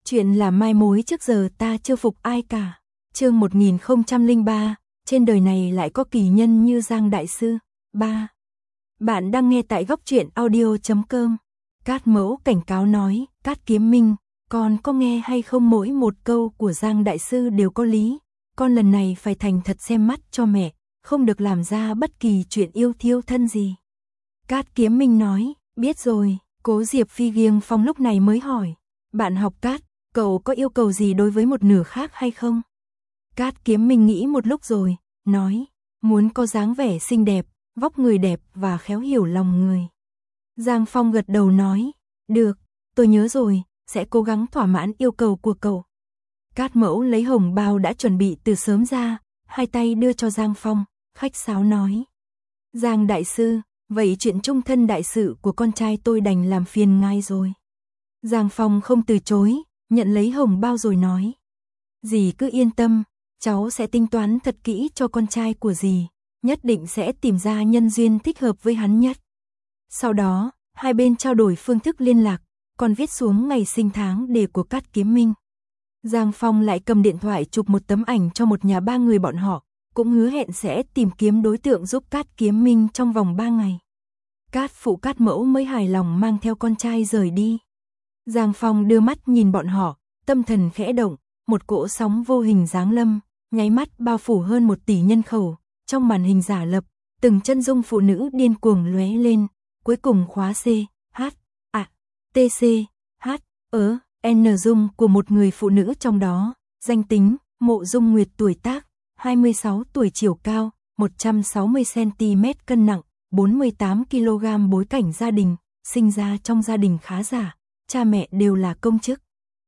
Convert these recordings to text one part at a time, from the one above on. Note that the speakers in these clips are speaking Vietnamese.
Chuyện là mai mối trước giờ ta chưa phục ai cả. Chương 1003, trên đời này lại có kỳ nhân như Giang Đại Sư. 3. Bạn đang nghe tại góc truyện audio.com. Cát Mẫu cảnh cáo nói, Cát Kiếm Minh, con có nghe hay không, mỗi một câu của Giang Đại Sư đều có lý. Con lần này phải thành thật xem mắt cho mẹ, không được làm ra bất kỳ chuyện yêu thiêu thân gì. Cát Kiếm Minh nói, biết rồi. Cố Diệp Phi Giêng Phong lúc này mới hỏi, bạn học Cát, cậu có yêu cầu gì đối với một nửa khác hay không? Cát Kiếm Minh nghĩ một lúc rồi, nói, muốn có dáng vẻ xinh đẹp, vóc người đẹp và khéo hiểu lòng người. Giang Phong gật đầu nói, được, tôi nhớ rồi, sẽ cố gắng thỏa mãn yêu cầu của cậu. Cát Mẫu lấy hồng bao đã chuẩn bị từ sớm ra, hai tay đưa cho Giang Phong, khách sáo nói. Giang Đại Sư, vậy chuyện chung thân đại sự của con trai tôi đành làm phiền ngài rồi. Giang Phong không từ chối, nhận lấy hồng bao rồi nói. Dì cứ yên tâm, cháu sẽ tính toán thật kỹ cho con trai của dì, nhất định sẽ tìm ra nhân duyên thích hợp với hắn nhất. Sau đó, hai bên trao đổi phương thức liên lạc, còn viết xuống ngày sinh tháng đẻ của Cát Kiếm Minh. Giang Phong lại cầm điện thoại chụp một tấm ảnh cho một nhà ba người bọn họ, cũng hứa hẹn sẽ tìm kiếm đối tượng giúp Cát Kiếm Minh trong vòng 3 ngày. Cát Phụ Cát Mẫu mới hài lòng mang theo con trai rời đi. Giang Phong đưa mắt nhìn bọn họ, tâm thần khẽ động, một cỗ sóng vô hình giáng lâm, nháy mắt bao phủ hơn 1 tỷ nhân khẩu, trong màn hình giả lập, từng chân dung phụ nữ điên cuồng lóe lên, cuối cùng khóa C, H, A, T, C, H, N dung của một người phụ nữ trong đó, danh tính, Mộ Dung Nguyệt, tuổi tác, 26 tuổi, chiều cao, 160cm, cân nặng, 48 kg, bối cảnh gia đình, sinh ra trong gia đình khá giả, cha mẹ đều là công chức.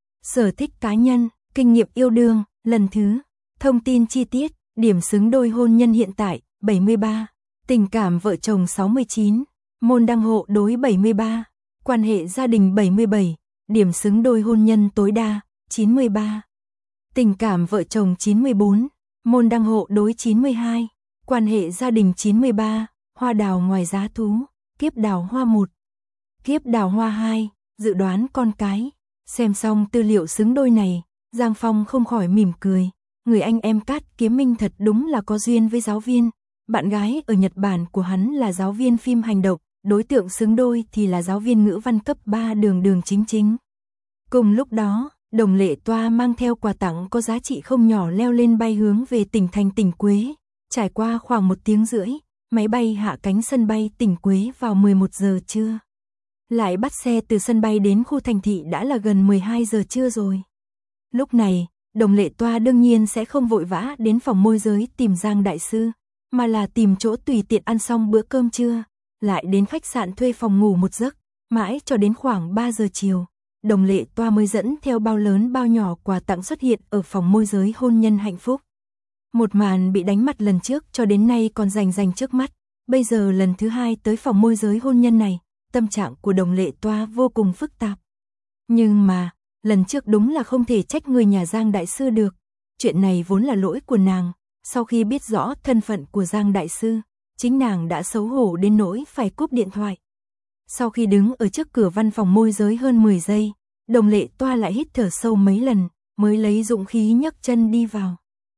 Sở thích cá nhân, kinh nghiệm yêu đương, lần thứ, thông tin chi tiết, điểm xứng đôi hôn nhân hiện tại, 73, tình cảm vợ chồng 69, môn đăng hộ đối 73, quan hệ gia đình 77, điểm xứng đôi hôn nhân tối đa, 93, tình cảm vợ chồng 94, môn đăng hộ đối 92, quan hệ gia đình 93, hoa đào ngoài giá thú, kiếp đào hoa 1, kiếp đào hoa 2, dự đoán con cái. Xem xong tư liệu xứng đôi này, Giang Phong không khỏi mỉm cười, người anh em Cát Kiếm Minh thật đúng là có duyên với giáo viên. Bạn gái ở Nhật Bản của hắn là giáo viên phim hành động, đối tượng xứng đôi thì là giáo viên ngữ văn cấp 3 Đường Chính Chính. Cùng lúc đó, Đồng Lệ Toa mang theo quà tặng có giá trị không nhỏ leo lên bay hướng về tỉnh thành tỉnh Quế. Trải qua khoảng 1 tiếng rưỡi, máy bay hạ cánh sân bay tỉnh Quế vào 11 giờ trưa. Lại bắt xe từ sân bay đến khu thành thị đã là gần 12 giờ trưa rồi. Lúc này, Đồng Lệ Toa đương nhiên sẽ không vội vã đến phòng môi giới tìm Giang Đại Sư, mà là tìm chỗ tùy tiện ăn xong bữa cơm trưa, lại đến khách sạn thuê phòng ngủ một giấc, mãi cho đến khoảng 3 giờ chiều. Đồng Lệ Toa mới dẫn theo bao lớn bao nhỏ quà tặng xuất hiện ở phòng môi giới hôn nhân hạnh phúc. Một màn bị đánh mặt lần trước cho đến nay còn rành trước mắt, bây giờ lần thứ hai tới phòng môi giới hôn nhân này, tâm trạng của Đồng Lệ Toa vô cùng phức tạp. Nhưng mà, lần trước đúng là không thể trách người nhà Giang Đại Sư được, chuyện này vốn là lỗi của nàng, sau khi biết rõ thân phận của Giang Đại Sư, chính nàng đã xấu hổ đến nỗi phải cúp điện thoại. Sau khi đứng ở trước cửa văn phòng môi giới hơn 10 giây, Đồng Lệ Toa lại hít thở sâu mấy lần, mới lấy dũng khí nhấc chân đi vào.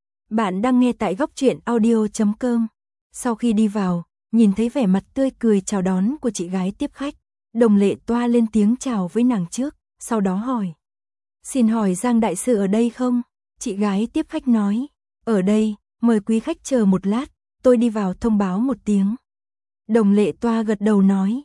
Bạn đang nghe tại góc truyện audio.com. Sau khi đi vào, nhìn thấy vẻ mặt tươi cười chào đón của chị gái tiếp khách, Đồng Lệ Toa lên tiếng chào với nàng trước, sau đó hỏi. Xin hỏi Giang Đại Sư ở đây không? Chị gái tiếp khách nói, ở đây, mời quý khách chờ một lát, tôi đi vào thông báo một tiếng. Đồng Lệ Toa gật đầu nói,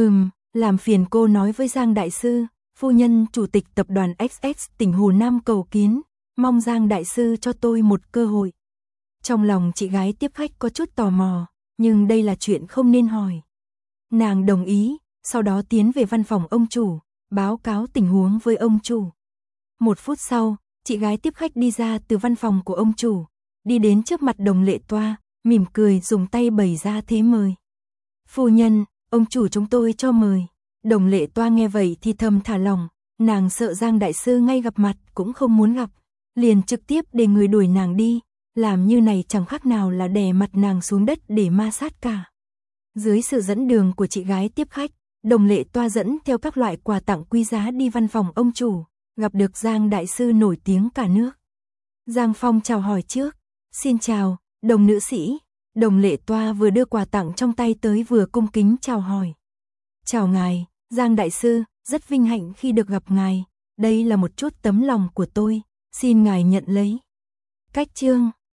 làm phiền cô nói với Giang Đại Sư, phu nhân chủ tịch tập đoàn XX tỉnh Hồ Nam cầu kiến, mong Giang Đại Sư cho tôi một cơ hội. Trong lòng chị gái tiếp khách có chút tò mò, nhưng đây là chuyện không nên hỏi. Nàng đồng ý, sau đó tiến về văn phòng ông chủ, báo cáo tình huống với ông chủ. 1 phút sau, chị gái tiếp khách đi ra từ văn phòng của ông chủ, đi đến trước mặt Đồng Lệ Toa, mỉm cười dùng tay bày ra thế mời. Phu nhân, ông chủ chúng tôi cho mời. Đồng Lệ Toa nghe vậy thì thầm thả lòng, nàng sợ Giang Đại Sư ngay gặp mặt cũng không muốn gặp, liền trực tiếp để người đuổi nàng đi, làm như này chẳng khác nào là đè mặt nàng xuống đất để ma sát cả. Dưới sự dẫn đường của chị gái tiếp khách, Đồng Lệ Toa dẫn theo các loại quà tặng quý giá đi văn phòng ông chủ, Gặp được Giang đại sư nổi tiếng cả nước. Giang Phong chào hỏi trước. Xin chào, Đồng nữ sĩ. Đồng Lệ Toa vừa đưa quà tặng trong tay tới vừa cung kính chào hỏi. Chào ngài, Giang đại sư, rất vinh hạnh khi được gặp ngài. Đây là một chút tấm lòng của tôi, xin ngài nhận lấy. Cách chương